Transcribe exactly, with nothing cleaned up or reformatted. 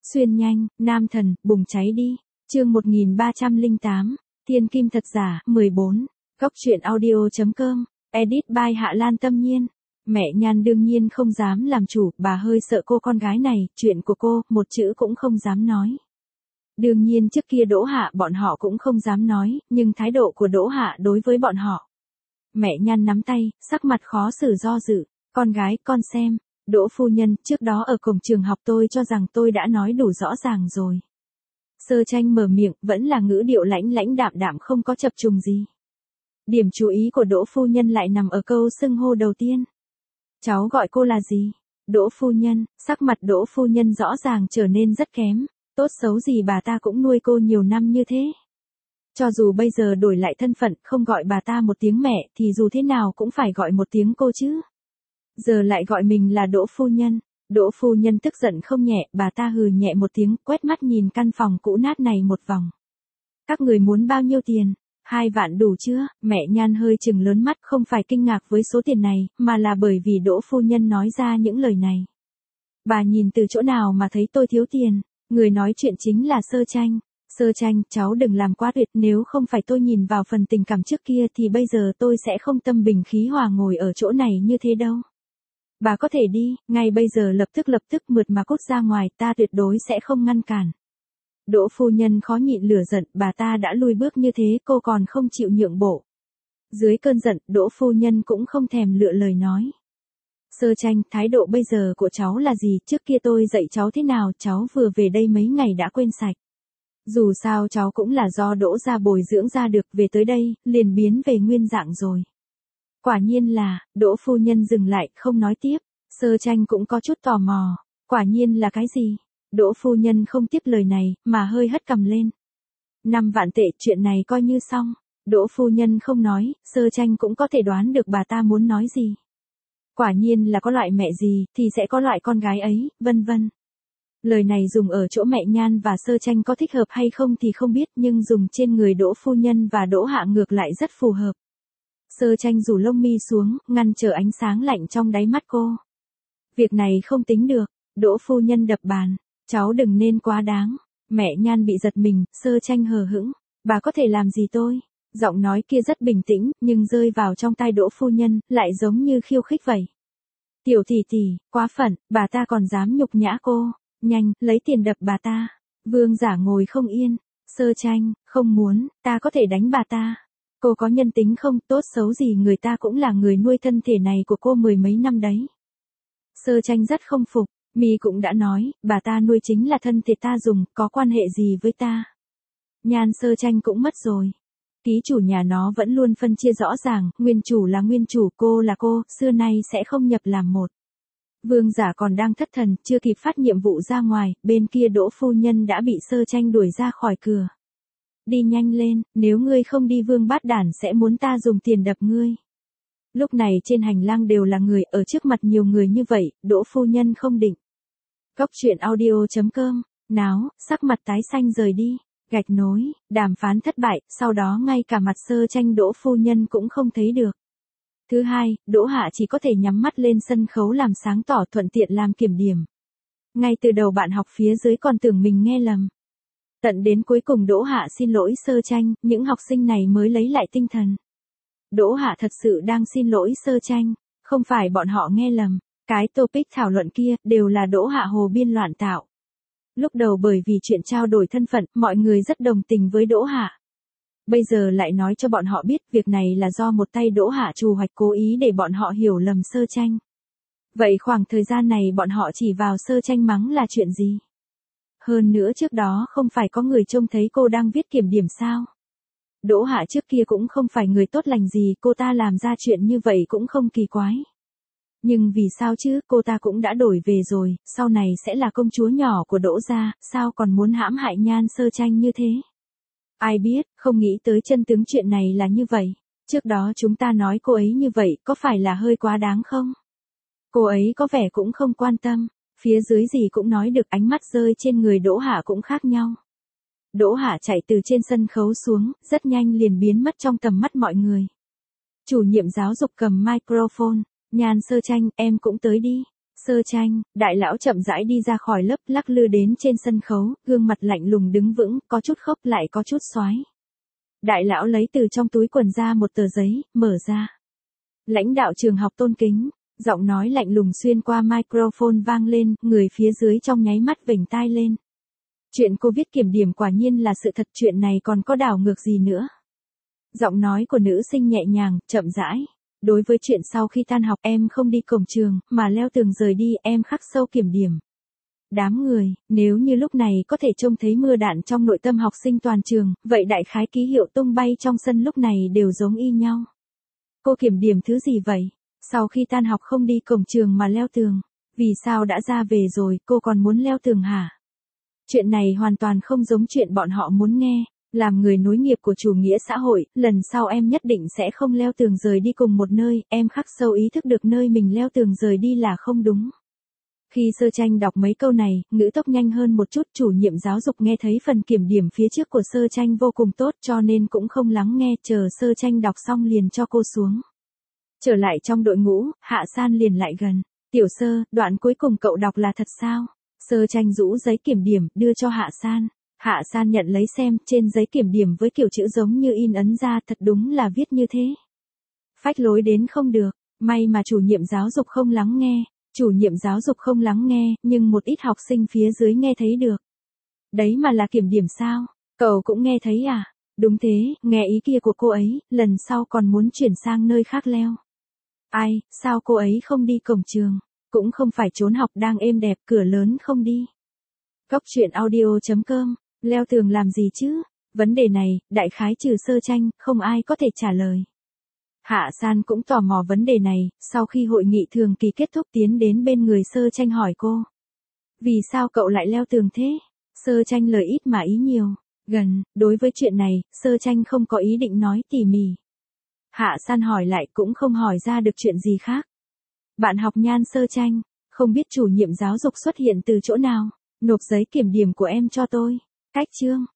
Xuyên nhanh, nam thần, bùng cháy đi. Chương một nghìn ba trăm lẻ tám, Thiên kim thật giả, mười bốn. Góc truyện audio chấm com, edit by Hạ Lan Tâm Nhiên. Mẹ Nhan đương nhiên không dám làm chủ, bà hơi sợ cô con gái này, chuyện của cô, một chữ cũng không dám nói. Đương nhiên trước kia Đỗ Hạ bọn họ cũng không dám nói, nhưng thái độ của Đỗ Hạ đối với bọn họ. Mẹ Nhan nắm tay, sắc mặt khó xử do dự, con gái, con xem. Đỗ phu nhân, trước đó ở cổng trường học tôi cho rằng tôi đã nói đủ rõ ràng rồi. Sơ Tranh mở miệng, vẫn là ngữ điệu lãnh lãnh đạm đạm không có chập trùng gì. Điểm chú ý của Đỗ phu nhân lại nằm ở câu xưng hô đầu tiên. Cháu gọi cô là gì? Đỗ phu nhân, sắc mặt Đỗ phu nhân rõ ràng trở nên rất kém, tốt xấu gì bà ta cũng nuôi cô nhiều năm như thế. Cho dù bây giờ đổi lại thân phận, không gọi bà ta một tiếng mẹ, thì dù thế nào cũng phải gọi một tiếng cô chứ. Giờ lại gọi mình là Đỗ phu nhân. Đỗ phu nhân tức giận không nhẹ, bà ta hừ nhẹ một tiếng, quét mắt nhìn căn phòng cũ nát này một vòng. Các người muốn bao nhiêu tiền? Hai vạn đủ chưa? Mẹ Nhan hơi chừng lớn mắt, không phải kinh ngạc với số tiền này, mà là bởi vì Đỗ phu nhân nói ra những lời này. Bà nhìn từ chỗ nào mà thấy tôi thiếu tiền? Người nói chuyện chính là Sơ Tranh. Sơ Tranh, cháu đừng làm quá tuyệt, nếu không phải tôi nhìn vào phần tình cảm trước kia thì bây giờ tôi sẽ không tâm bình khí hòa ngồi ở chỗ này như thế đâu. Bà có thể đi, ngay bây giờ lập tức lập tức mượt mà cút ra ngoài, ta tuyệt đối sẽ không ngăn cản. Đỗ phu nhân khó nhịn lửa giận, bà ta đã lui bước như thế, cô còn không chịu nhượng bộ. Dưới cơn giận, Đỗ phu nhân cũng không thèm lựa lời nói. Sơ Tranh, thái độ bây giờ của cháu là gì? Trước kia tôi dạy cháu thế nào, cháu vừa về đây mấy ngày đã quên sạch. Dù sao cháu cũng là do Đỗ gia bồi dưỡng ra được, về tới đây, liền biến về nguyên dạng rồi. Quả nhiên là, Đỗ phu nhân dừng lại, không nói tiếp. Sơ Tranh cũng có chút tò mò. Quả nhiên là cái gì? Đỗ phu nhân không tiếp lời này, mà hơi hất cằm lên. Năm vạn tệ, chuyện này coi như xong. Đỗ phu nhân không nói, Sơ Tranh cũng có thể đoán được bà ta muốn nói gì. Quả nhiên là có loại mẹ gì, thì sẽ có loại con gái ấy, vân vân. Lời này dùng ở chỗ mẹ Nhan và Sơ Tranh có thích hợp hay không thì không biết, nhưng dùng trên người Đỗ phu nhân và Đỗ Hạ ngược lại rất phù hợp. Sơ Tranh rủ lông mi xuống, ngăn trở ánh sáng lạnh trong đáy mắt cô. Việc này không tính được. Đỗ phu nhân đập bàn. Cháu đừng nên quá đáng. Mẹ Nhan bị giật mình, Sơ Tranh hờ hững. Bà có thể làm gì tôi? Giọng nói kia rất bình tĩnh, nhưng rơi vào trong tai Đỗ phu nhân, lại giống như khiêu khích vậy. Tiểu tỷ tỷ, quá phận, bà ta còn dám nhục nhã cô. Nhanh, lấy tiền đập bà ta. Vương giả ngồi không yên. Sơ Tranh, không muốn, ta có thể đánh bà ta. Cô có nhân tính không? Tốt xấu gì người ta cũng là người nuôi thân thể này của cô mười mấy năm đấy. Sơ Tranh rất không phục. Mi cũng đã nói, bà ta nuôi chính là thân thể ta dùng, có quan hệ gì với ta? Nhan Sơ Tranh cũng mất rồi. Ký chủ nhà nó vẫn luôn phân chia rõ ràng, nguyên chủ là nguyên chủ, cô là cô, xưa nay sẽ không nhập làm một. Vương giả còn đang thất thần, chưa kịp phát nhiệm vụ ra ngoài, bên kia Đỗ phu nhân đã bị Sơ Tranh đuổi ra khỏi cửa. Đi nhanh lên, nếu ngươi không đi Vương bát đản sẽ muốn ta dùng tiền đập ngươi. Lúc này trên hành lang đều là người, ở trước mặt nhiều người như vậy, Đỗ phu nhân không định. Góc truyện audio chấm com, náo, sắc mặt tái xanh rời đi, gạch nối, đàm phán thất bại, sau đó ngay cả mặt Sơ Tranh Đỗ phu nhân cũng không thấy được. Thứ hai, Đỗ Hạ chỉ có thể nhắm mắt lên sân khấu làm sáng tỏ, thuận tiện làm kiểm điểm. Ngay từ đầu bạn học phía dưới còn tưởng mình nghe lầm. Tận đến cuối cùng Đỗ Hạ xin lỗi Sơ Tranh, những học sinh này mới lấy lại tinh thần. Đỗ Hạ thật sự đang xin lỗi Sơ Tranh, không phải bọn họ nghe lầm. Cái topic thảo luận kia, đều là Đỗ Hạ hồ biên loạn tạo. Lúc đầu bởi vì chuyện trao đổi thân phận, mọi người rất đồng tình với Đỗ Hạ. Bây giờ lại nói cho bọn họ biết, việc này là do một tay Đỗ Hạ trù hoạch cố ý để bọn họ hiểu lầm Sơ Tranh. Vậy khoảng thời gian này bọn họ chỉ vào Sơ Tranh mắng là chuyện gì? Hơn nữa trước đó không phải có người trông thấy cô đang viết kiểm điểm sao? Đỗ Hạ trước kia cũng không phải người tốt lành gì, cô ta làm ra chuyện như vậy cũng không kỳ quái. Nhưng vì sao chứ, cô ta cũng đã đổi về rồi, sau này sẽ là công chúa nhỏ của Đỗ gia, sao còn muốn hãm hại Nhan Sơ Tranh như thế? Ai biết, không nghĩ tới chân tướng chuyện này là như vậy. Trước đó chúng ta nói cô ấy như vậy, có phải là hơi quá đáng không? Cô ấy có vẻ cũng không quan tâm, phía dưới gì cũng nói được, ánh mắt rơi trên người Đỗ Hạ cũng khác nhau. Đỗ Hạ chạy từ trên sân khấu xuống, rất nhanh liền biến mất trong tầm mắt mọi người. Chủ nhiệm giáo dục cầm microphone. Nhan Sơ Tranh, em cũng tới đi. Sơ Tranh, đại lão chậm rãi đi ra khỏi lớp, lắc lư đến trên sân khấu, gương mặt lạnh lùng đứng vững, có chút khốc lại có chút xoái. Đại lão lấy từ trong túi quần ra một tờ giấy, mở ra. Lãnh đạo trường học tôn kính, giọng nói lạnh lùng xuyên qua microphone vang lên, người phía dưới trong nháy mắt vểnh tai lên. Chuyện cô viết kiểm điểm quả nhiên là sự thật, chuyện này còn có đảo ngược gì nữa. Giọng nói của nữ sinh nhẹ nhàng, chậm rãi. Đối với chuyện sau khi tan học em không đi cổng trường, mà leo tường rời đi, em khắc sâu kiểm điểm. Đám người, nếu như lúc này có thể trông thấy mưa đạn trong nội tâm học sinh toàn trường, vậy đại khái ký hiệu tung bay trong sân lúc này đều giống y nhau. Cô kiểm điểm thứ gì vậy? Sau khi tan học không đi cổng trường mà leo tường. Vì sao đã ra về rồi, cô còn muốn leo tường hả? Chuyện này hoàn toàn không giống chuyện bọn họ muốn nghe. Làm người nối nghiệp của chủ nghĩa xã hội, lần sau em nhất định sẽ không leo tường rời đi cùng một nơi, em khắc sâu ý thức được nơi mình leo tường rời đi là không đúng. Khi Sơ Tranh đọc mấy câu này, ngữ tốc nhanh hơn một chút, chủ nhiệm giáo dục nghe thấy phần kiểm điểm phía trước của Sơ Tranh vô cùng tốt cho nên cũng không lắng nghe, chờ Sơ Tranh đọc xong liền cho cô xuống. Trở lại trong đội ngũ, Hạ San liền lại gần. Tiểu Sơ, đoạn cuối cùng cậu đọc là thật sao? Sơ Tranh rũ giấy kiểm điểm, đưa cho Hạ San. Hạ San nhận lấy xem, trên giấy kiểm điểm với kiểu chữ giống như in ấn ra, thật đúng là viết như thế. Phách lối đến không được, may mà chủ nhiệm giáo dục không lắng nghe. Chủ nhiệm giáo dục không lắng nghe, nhưng một ít học sinh phía dưới nghe thấy được. Đấy mà là kiểm điểm sao? Cậu cũng nghe thấy à? Đúng thế, nghe ý kia của cô ấy, lần sau còn muốn chuyển sang nơi khác leo. Ai, sao cô ấy không đi cổng trường? Cũng không phải trốn học đang êm đẹp, cửa lớn không đi. Góc truyện audio chấm com, leo tường làm gì chứ? Vấn đề này, đại khái trừ Sơ Tranh, không ai có thể trả lời. Hạ San cũng tò mò vấn đề này, sau khi hội nghị thường kỳ kết thúc tiến đến bên người Sơ Tranh hỏi cô. Vì sao cậu lại leo tường thế? Sơ Tranh lời ít mà ý nhiều. Gần, đối với chuyện này, Sơ Tranh không có ý định nói tỉ mỉ. Hạ San hỏi lại cũng không hỏi ra được chuyện gì khác. Bạn học Nhan Sơ Tranh, không biết chủ nhiệm giáo dục xuất hiện từ chỗ nào, nộp giấy kiểm điểm của em cho tôi. Cách chương.